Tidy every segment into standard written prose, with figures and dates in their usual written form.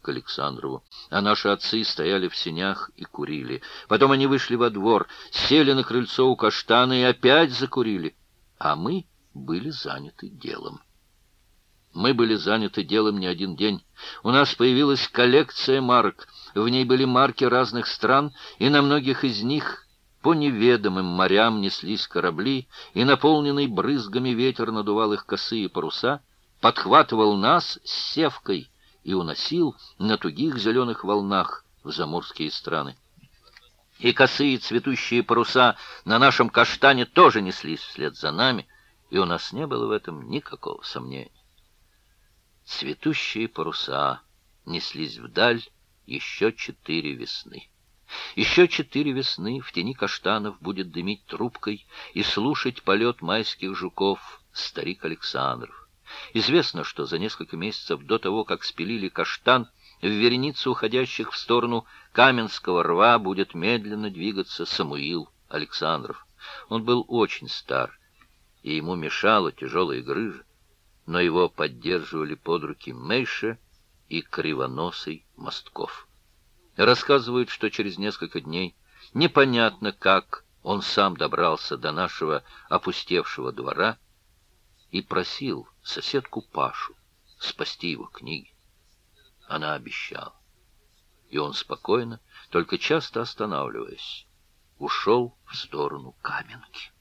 к Александрову, а наши отцы стояли в сенях и курили. Потом они вышли во двор, сели на крыльцо у каштана и опять закурили, а мы были заняты делом. Мы были заняты делом не один день. У нас появилась коллекция марок. В ней были марки разных стран, и на многих из них по неведомым морям неслись корабли, и наполненный брызгами ветер надувал их косые паруса, подхватывал нас с севкой и уносил на тугих зеленых волнах в заморские страны. И косые цветущие паруса на нашем каштане тоже неслись вслед за нами, и у нас не было в этом никакого сомнения. Цветущие паруса неслись вдаль еще 4 весны. Еще 4 весны в тени каштанов будет дымить трубкой и слушать полет майских жуков старик Александров. Известно, что за несколько месяцев до того, как спилили каштан, в вереницу уходящих в сторону Каменского рва будет медленно двигаться Самуил Александров. Он был очень стар, и ему мешала тяжелая грыжа, но его поддерживали под руки Мейша и кривоносый Мостков. Рассказывают, что через несколько дней, непонятно как, он сам добрался до нашего опустевшего двора и просил соседку Пашу спасти его книги. Она обещала. И он спокойно, только часто останавливаясь, ушел в сторону Каменки.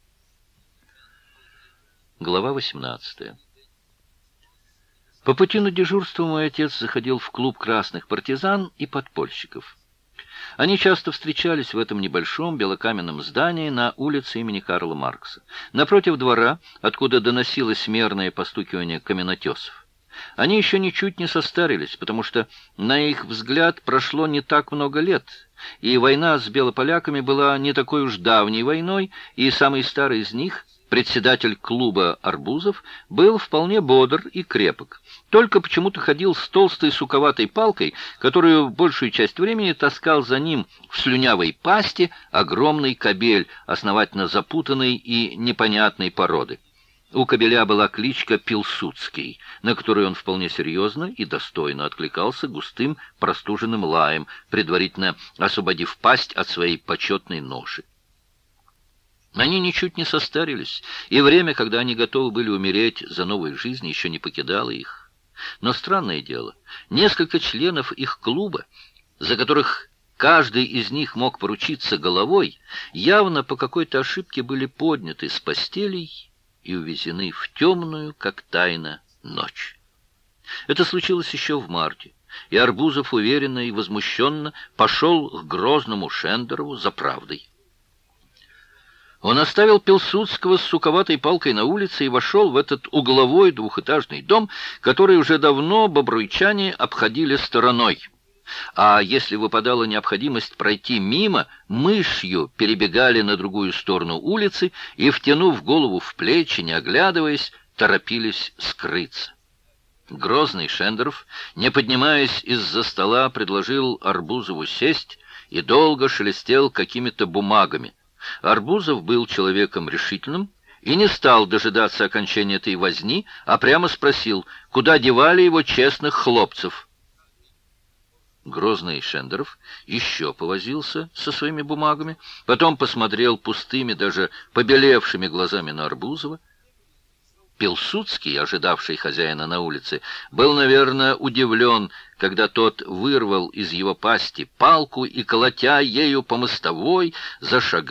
Глава 18. По пути на дежурство мой отец заходил в клуб красных партизан и подпольщиков. Они часто встречались в этом небольшом белокаменном здании на улице имени Карла Маркса, напротив двора, откуда доносилось мерное постукивание каменотесов. Они еще ничуть не состарились, потому что, на их взгляд, прошло не так много лет, и война с белополяками была не такой уж давней войной, и самый старый из них, председатель клуба Арбузов, был вполне бодр и крепок, только почему-то ходил с толстой суковатой палкой, которую большую часть времени таскал за ним в слюнявой пасти огромный кобель, основательно запутанной и непонятной породы. У кобеля была кличка Пилсудский, на которую он вполне серьезно и достойно откликался густым простуженным лаем, предварительно освободив пасть от своей почетной ноши. Они ничуть не состарились, и время, когда они готовы были умереть за новую жизнь, еще не покидало их. Но странное дело, несколько членов их клуба, за которых каждый из них мог поручиться головой, явно по какой-то ошибке были подняты с постелей и увезены в темную, как тайна, ночь. Это случилось еще в марте, и Арбузов уверенно и возмущенно пошел к грозному Шендерову за правдой. Он оставил Пилсудского с суковатой палкой на улице и вошел в этот угловой двухэтажный дом, который уже давно бобруйчане обходили стороной. А если выпадала необходимость пройти мимо, мышью перебегали на другую сторону улицы и, втянув голову в плечи, не оглядываясь, торопились скрыться. Грозный Шендеров, не поднимаясь из-за стола, предложил Арбузову сесть и долго шелестел какими-то бумагами. Арбузов был человеком решительным и не стал дожидаться окончания этой возни, а прямо спросил, куда девали его честных хлопцев. Грозный Шендеров еще повозился со своими бумагами, потом посмотрел пустыми, даже побелевшими глазами на Арбузова. Пилсудский, ожидавший хозяина на улице, был, наверное, удивлен, когда тот вырвал из его пасти палку и, колотя ею по мостовой, зашагал